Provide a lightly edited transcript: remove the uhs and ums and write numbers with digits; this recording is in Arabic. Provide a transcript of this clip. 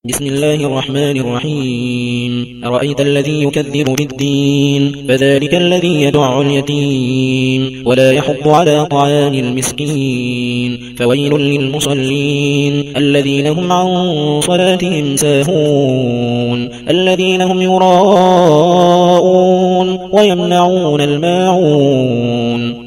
بسم الله الرحمن الرحيم. أرأيت الذي يكذب بالدين فذلك الذي يدع اليتيم ولا يحض على طعام المسكين فويل للمصلين الذين هم عن صلاتهم ساهون الذين هم يراءون ويمنعون الماعون